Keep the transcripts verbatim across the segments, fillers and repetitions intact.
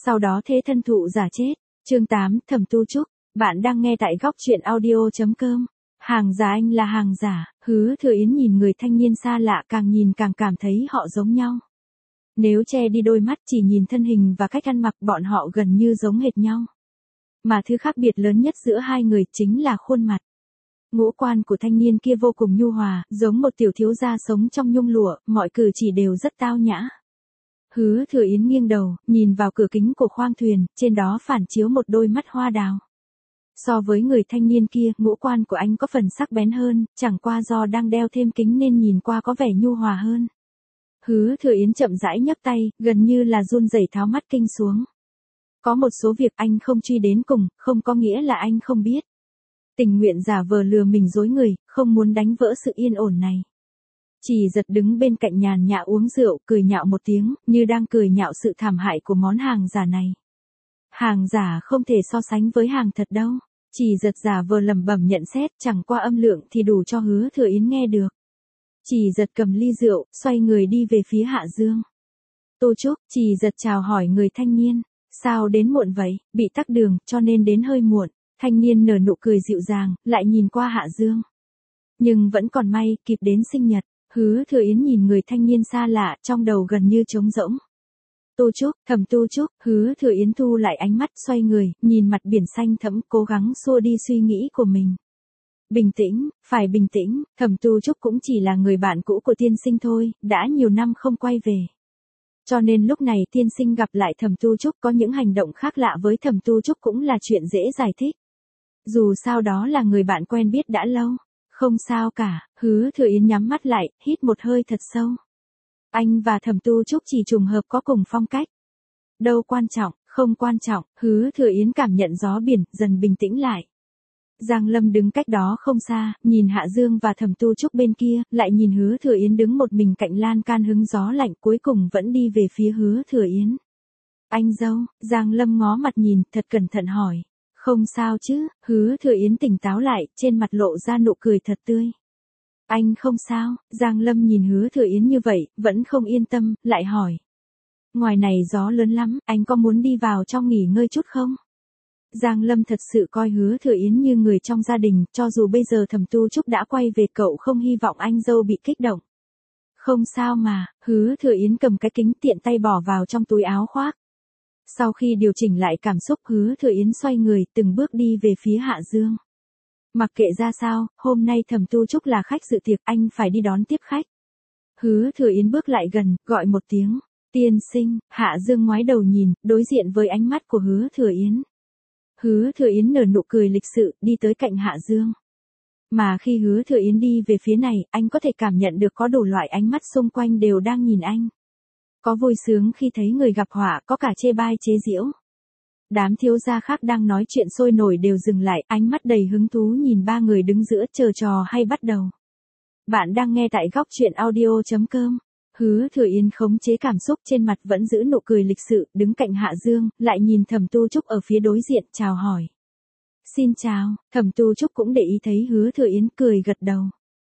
sau đó thế thân thụ giả chết. Chương tám, Thẩm Tu Trúc. Bạn đang nghe tại góc truyện audio chấm com. Hàng giả anh là hàng giả, Hứa Thừa Yến nhìn người thanh niên xa lạ càng nhìn càng cảm thấy họ giống nhau. Nếu che đi đôi mắt chỉ nhìn thân hình và cách ăn mặc bọn họ gần như giống hệt nhau. Mà thứ khác biệt lớn nhất giữa hai người chính là khuôn mặt. Ngũ quan của thanh niên kia vô cùng nhu hòa, giống một tiểu thiếu gia sống trong nhung lụa, mọi cử chỉ đều rất tao nhã. Hứa Thừa Yến nghiêng đầu, nhìn vào cửa kính của khoang thuyền, trên đó phản chiếu một đôi mắt hoa đào. So với người thanh niên kia, ngũ quan của anh có phần sắc bén hơn, chẳng qua do đang đeo thêm kính nên nhìn qua có vẻ nhu hòa hơn. Hứa Thừa Yến chậm rãi nhấc tay, gần như là run rẩy tháo mắt kinh xuống. Có một số việc anh không truy đến cùng, không có nghĩa là anh không biết. Tình nguyện giả vờ lừa mình dối người, không muốn đánh vỡ sự yên ổn này. Chỉ giật đứng bên cạnh nhàn nhã uống rượu, cười nhạo một tiếng, như đang cười nhạo sự thảm hại của món hàng giả này. Hàng giả không thể so sánh với hàng thật đâu. Chỉ giật giả vờ lẩm bẩm nhận xét, chẳng qua âm lượng thì đủ cho Hứa Thừa Yến nghe được. Chỉ giật cầm ly rượu, xoay người đi về phía Hạ Dương. Tô Trúc, Chỉ giật chào hỏi người thanh niên. Sao đến muộn vậy, bị tắc đường, cho nên đến hơi muộn. Thanh niên nở nụ cười dịu dàng, lại nhìn qua Hạ Dương. Nhưng vẫn còn may, kịp đến sinh nhật. Hứa Thừa Yến nhìn người thanh niên xa lạ, trong đầu gần như trống rỗng. Tô Trúc, Thẩm Tu Trúc, Hứa Thừa Yến thu lại ánh mắt, xoay người, nhìn mặt biển xanh thẫm, cố gắng xua đi suy nghĩ của mình. Bình tĩnh, phải bình tĩnh, Thẩm Tu Trúc cũng chỉ là người bạn cũ của tiên sinh thôi, đã nhiều năm không quay về. Cho nên lúc này tiên sinh gặp lại Thẩm Tu Trúc có những hành động khác lạ với Thẩm Tu Trúc cũng là chuyện dễ giải thích. Dù sao đó là người bạn quen biết đã lâu. Không sao cả, Hứa Thừa Yến nhắm mắt lại, hít một hơi thật sâu. Anh và Thẩm Tu Trúc chỉ trùng hợp có cùng phong cách. Đâu quan trọng, không quan trọng, Hứa Thừa Yến cảm nhận gió biển, dần bình tĩnh lại. Giang Lâm đứng cách đó không xa, nhìn Hạ Dương và Thẩm Tu Trúc bên kia, lại nhìn Hứa Thừa Yến đứng một mình cạnh lan can hứng gió lạnh, cuối cùng vẫn đi về phía Hứa Thừa Yến. Anh dâu, Giang Lâm ngó mặt nhìn, thật cẩn thận hỏi. Không sao chứ, Hứa Thừa Yến tỉnh táo lại, trên mặt lộ ra nụ cười thật tươi. Anh không sao, Giang Lâm nhìn Hứa Thừa Yến như vậy, vẫn không yên tâm, lại hỏi. Ngoài này gió lớn lắm, anh có muốn đi vào trong nghỉ ngơi chút không? Giang Lâm thật sự coi Hứa Thừa Yến như người trong gia đình, cho dù bây giờ Thẩm Tu Trúc đã quay về cậu không hy vọng anh dâu bị kích động. Không sao mà, Hứa Thừa Yến cầm cái kính tiện tay bỏ vào trong túi áo khoác. Sau khi điều chỉnh lại cảm xúc, Hứa Thừa Yến xoay người, từng bước đi về phía Hạ Dương. Mặc kệ ra sao, hôm nay Thẩm Tu Trúc là khách dự tiệc, anh phải đi đón tiếp khách. Hứa Thừa Yến bước lại gần, gọi một tiếng, tiên sinh. Hạ Dương ngoái đầu nhìn, đối diện với ánh mắt của Hứa Thừa Yến. Hứa Thừa Yến nở nụ cười lịch sự, đi tới cạnh Hạ Dương. Mà khi Hứa Thừa Yến đi về phía này, anh có thể cảm nhận được có đủ loại ánh mắt xung quanh đều đang nhìn anh. Có vui sướng khi thấy người gặp họa, có cả chê bai chế giễu. Đám thiếu gia khác đang nói chuyện sôi nổi đều dừng lại, ánh mắt đầy hứng thú nhìn ba người đứng giữa chờ trò hay bắt đầu. Bạn đang nghe tại góc truyện audio chấm com. Hứa Thừa Yến khống chế cảm xúc, trên mặt vẫn giữ nụ cười lịch sự, đứng cạnh Hạ Dương, lại nhìn Thẩm Tu Trúc ở phía đối diện, chào hỏi. Xin chào, Thẩm Tu Trúc cũng để ý thấy Hứa Thừa Yến, cười gật đầu.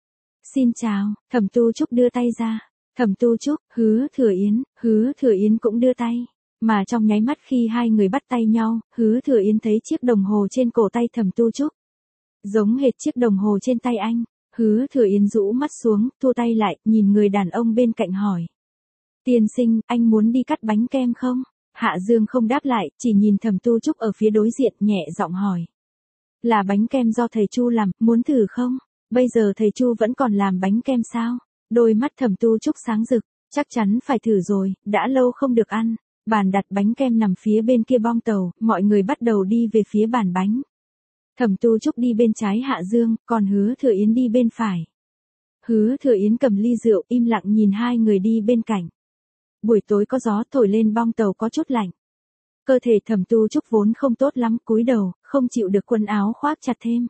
Xin chào, Thẩm Tu Trúc đưa tay ra. Thẩm Tu Trúc, Hứa Thừa Yến, Hứa Thừa Yến cũng đưa tay. Mà trong nháy mắt khi hai người bắt tay nhau, Hứa Thừa Yến thấy chiếc đồng hồ trên cổ tay Thẩm Tu Trúc. Giống hệt chiếc đồng hồ trên tay anh. Hứa Thừa Yến rũ mắt xuống, thua tay lại, nhìn người đàn ông bên cạnh hỏi. Tiên sinh, anh muốn đi cắt bánh kem không? Hạ Dương không đáp lại, chỉ nhìn Thẩm Tu Trúc ở phía đối diện, nhẹ giọng hỏi. Là bánh kem do thầy Chu làm, muốn thử không? Bây giờ thầy Chu vẫn còn làm bánh kem sao? Đôi mắt Thẩm Tu Trúc sáng rực, chắc chắn phải thử rồi, đã lâu không được ăn. Bàn đặt bánh kem nằm phía bên kia bong tàu, mọi người bắt đầu đi về phía bàn bánh. Thẩm Tu Trúc đi bên trái Hạ Dương, còn Hứa Thừa Yến đi bên phải. Hứa Thừa Yến cầm ly rượu, im lặng nhìn hai người đi bên cạnh. Buổi tối có gió thổi lên bong tàu có chút lạnh. Cơ thể Thẩm Tu Trúc vốn không tốt lắm, cúi đầu, không chịu được quần áo khoác chặt thêm.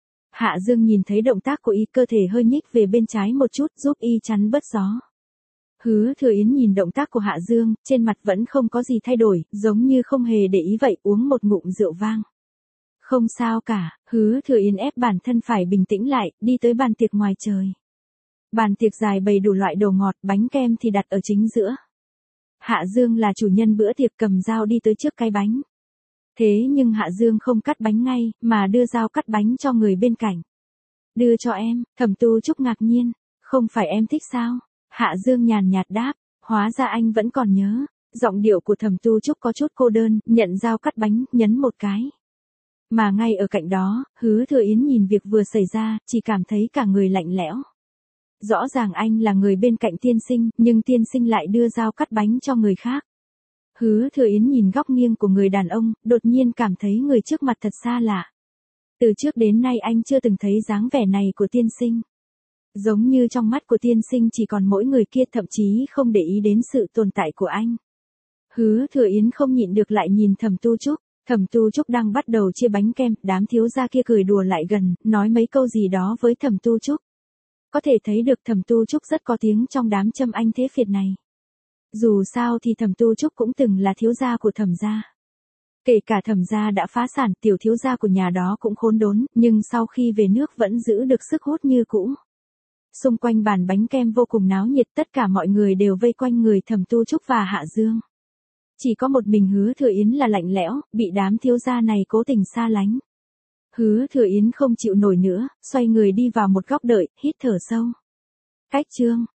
Hạ Dương nhìn thấy động tác của y, cơ thể hơi nhích về bên trái một chút, giúp y chắn bớt gió. Hứa Thừa Yến nhìn động tác của Hạ Dương, trên mặt vẫn không có gì thay đổi, giống như không hề để ý vậy, uống một ngụm rượu vang. Không sao cả, Hứa Thừa Yến ép bản thân phải bình tĩnh lại, đi tới bàn tiệc ngoài trời. Bàn tiệc dài bày đủ loại đồ ngọt, bánh kem thì đặt ở chính giữa. Hạ Dương là chủ nhân bữa tiệc cầm dao đi tới trước cái bánh. Thế nhưng Hạ Dương không cắt bánh ngay, mà đưa dao cắt bánh cho người bên cạnh. Đưa cho em, Thẩm Tu Trúc ngạc nhiên, không phải em thích sao? Hạ Dương nhàn nhạt đáp, hóa ra anh vẫn còn nhớ. Giọng điệu của Thẩm Tu Trúc có chút cô đơn, nhận dao cắt bánh, nhấn một cái. Mà ngay ở cạnh đó, Hứa Thừa Yến nhìn việc vừa xảy ra, chỉ cảm thấy cả người lạnh lẽo. Rõ ràng anh là người bên cạnh tiên sinh, nhưng tiên sinh lại đưa dao cắt bánh cho người khác. Hứa Thừa Yến nhìn góc nghiêng của người đàn ông, đột nhiên cảm thấy người trước mặt thật xa lạ. Từ trước đến nay anh chưa từng thấy dáng vẻ này của tiên sinh. Giống như trong mắt của tiên sinh chỉ còn mỗi người kia, thậm chí không để ý đến sự tồn tại của anh. Hứa Thừa Yến không nhịn được lại nhìn Thẩm Tu Trúc. Thẩm Tu Trúc đang bắt đầu chia bánh kem, đám thiếu gia kia cười đùa lại gần, nói mấy câu gì đó với Thẩm Tu Trúc. Có thể thấy được Thẩm Tu Trúc rất có tiếng trong đám châm anh thế phiệt này. Dù sao thì Thẩm Tu Trúc cũng từng là thiếu gia của Thẩm gia. Kể cả Thẩm gia đã phá sản, tiểu thiếu gia của nhà đó cũng khốn đốn, nhưng sau khi về nước vẫn giữ được sức hút như cũ. Xung quanh bàn bánh kem vô cùng náo nhiệt, tất cả mọi người đều vây quanh người Thẩm Tu Trúc và Hạ Dương. Chỉ có một mình Hứa Thừa Yến là lạnh lẽo, bị đám thiếu gia này cố tình xa lánh. Hứa Thừa Yến không chịu nổi nữa, xoay người đi vào một góc đợi, hít thở sâu. Cách chương